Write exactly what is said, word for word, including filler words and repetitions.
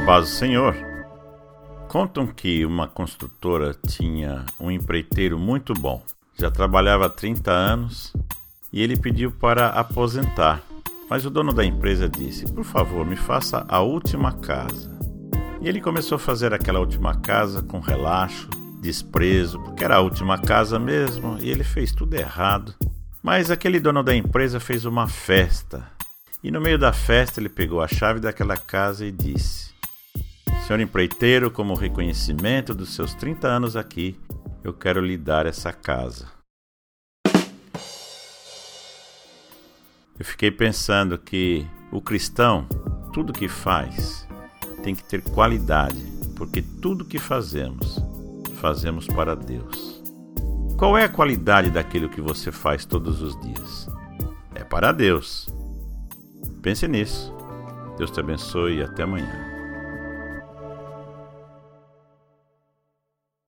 paz do Senhor. Contam que uma construtora tinha um empreiteiro muito bom. Já trabalhava há trinta anos e ele pediu para aposentar. Mas o dono da empresa disse: por favor, me faça a última casa. E ele começou a fazer aquela última casa com relaxo, desprezo, porque era a última casa mesmo e ele fez tudo errado. Mas aquele dono da empresa fez uma festa. E no meio da festa ele pegou a chave daquela casa e disse: senhor empreiteiro, como reconhecimento dos seus trinta anos aqui, eu quero lhe dar essa casa. Eu fiquei pensando que o cristão, tudo que faz, tem que ter qualidade, porque tudo que fazemos, fazemos para Deus. Qual é a qualidade daquilo que você faz todos os dias? É para Deus. Pense nisso. Deus te abençoe e até amanhã.